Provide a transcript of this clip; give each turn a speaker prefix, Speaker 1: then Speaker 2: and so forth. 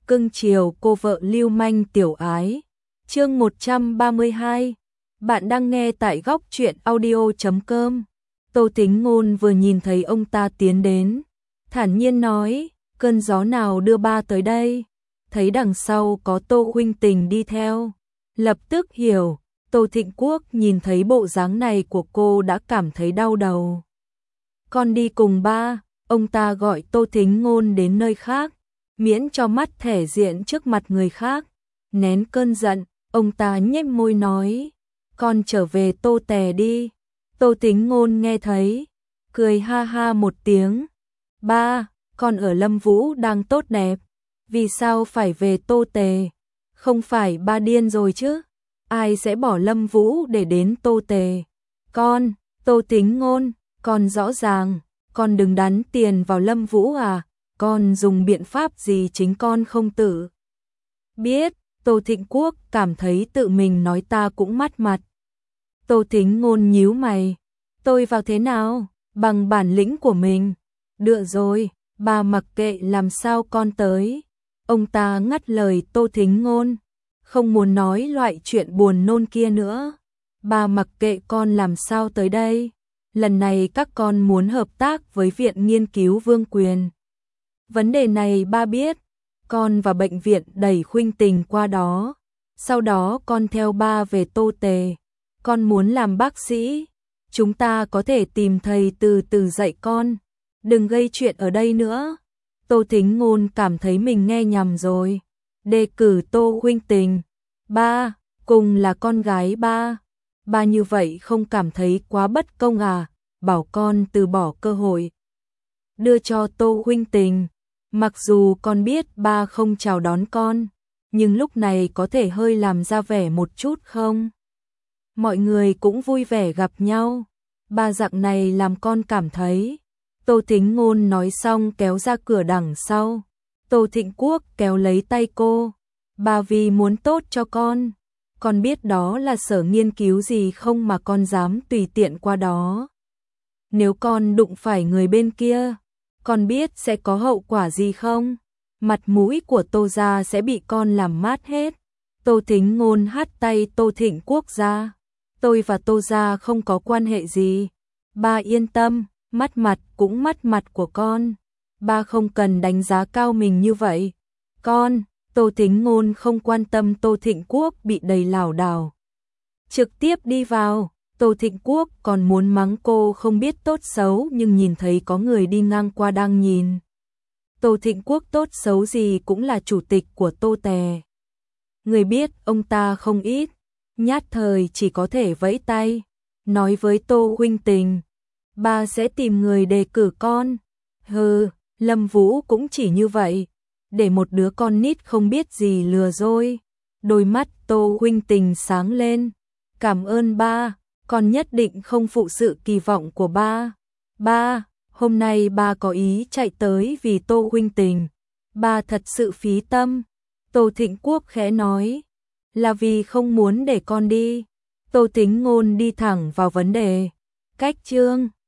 Speaker 1: cưng chiều cô vợ lưu manh tiểu ái. Chương 132. Bạn đang nghe tại góc truyện audio.com. Tô Tính Ngôn vừa nhìn thấy ông ta tiến đến, thản nhiên nói, cơn gió nào đưa ba tới đây? Thấy đằng sau có Tô huynh tình đi theo, lập tức hiểu. Tô Thịnh Quốc nhìn thấy bộ dáng này của cô đã cảm thấy đau đầu. Con đi cùng ba. Ông ta gọi Tô Tính Ngôn đến nơi khác, miễn cho mắt thể diện trước mặt người khác. Nén cơn giận, ông ta nhếch môi nói, con trở về Tô Tè đi. Tô Tính Ngôn nghe thấy, cười ha ha một tiếng. Ba, con ở Lâm Vũ đang tốt đẹp, vì sao phải về Tô Tề? Không phải ba điên rồi chứ? Ai sẽ bỏ Lâm Vũ để đến Tô Tề? Con, Tô Tính Ngôn, con rõ ràng, con đừng đắn tiền vào Lâm Vũ à? Con dùng biện pháp gì chính con không tự biết? Tô Thịnh Quốc cảm thấy tự mình nói ta cũng mất mặt. Tô Tính Ngôn nhíu mày, tôi vào thế nào? Bằng bản lĩnh của mình. Được rồi, bà mặc kệ làm sao con tới. Ông ta ngắt lời Tô Tính Ngôn, không muốn nói loại chuyện buồn nôn kia nữa. Bà mặc kệ con làm sao tới đây. Lần này các con muốn hợp tác với Viện Nghiên cứu Vương Quyền. Vấn đề này ba biết. Con và bệnh viện đẩy Khuynh Tình qua đó. Sau đó con theo ba về Tô Tề. Con muốn làm bác sĩ. Chúng ta có thể tìm thầy từ từ dạy con. Đừng gây chuyện ở đây nữa. Tô Tính Ngôn cảm thấy mình nghe nhầm rồi. Đề cử Tô Khuynh Tình. Ba, cùng là con gái ba. Ba như vậy không cảm thấy quá bất công à? Bảo con từ bỏ cơ hội đưa cho Tô Khuynh Tình. Mặc dù con biết ba không chào đón con, nhưng lúc này có thể hơi làm ra vẻ một chút không? Mọi người cũng vui vẻ gặp nhau. Ba dạng này làm con cảm thấy. Tô Tính Ngôn nói xong kéo ra cửa đằng sau. Tô Thịnh Quốc kéo lấy tay cô. Ba vì muốn tốt cho con biết đó là sở nghiên cứu gì không mà con dám tùy tiện qua đó. Nếu con đụng phải người bên kia, con biết sẽ có hậu quả gì không? Mặt mũi của Tô gia sẽ bị con làm mát hết. Tô Tính Ngôn hất tay Tô Thịnh Quốc ra. Tôi và Tô gia không có quan hệ gì. Ba yên tâm, mất mặt cũng mất mặt của con. Ba không cần đánh giá cao mình như vậy. Con, Tô Tính Ngôn không quan tâm Tô Thịnh Quốc bị đầy lảo đảo. Trực tiếp đi vào. Tô Thịnh Quốc còn muốn mắng cô không biết tốt xấu nhưng nhìn thấy có người đi ngang qua đang nhìn. Tô Thịnh Quốc tốt xấu gì cũng là chủ tịch của Tô Tề. Người biết ông ta không ít, nhát thời chỉ có thể vẫy tay, nói với Tô Huynh Tình, ba sẽ tìm người đề cử con. Hừ, Lâm Vũ cũng chỉ như vậy, để một đứa con nít không biết gì lừa dối. Đôi mắt Tô Huynh Tình sáng lên, cảm ơn ba. Con nhất định không phụ sự kỳ vọng của ba. Ba, hôm nay ba có ý chạy tới vì Tô Huynh Tình. Ba thật sự phí tâm. Tô Thịnh Quốc khẽ nói, là vì không muốn để con đi. Tô Tính Ngôn đi thẳng vào vấn đề. Cách chương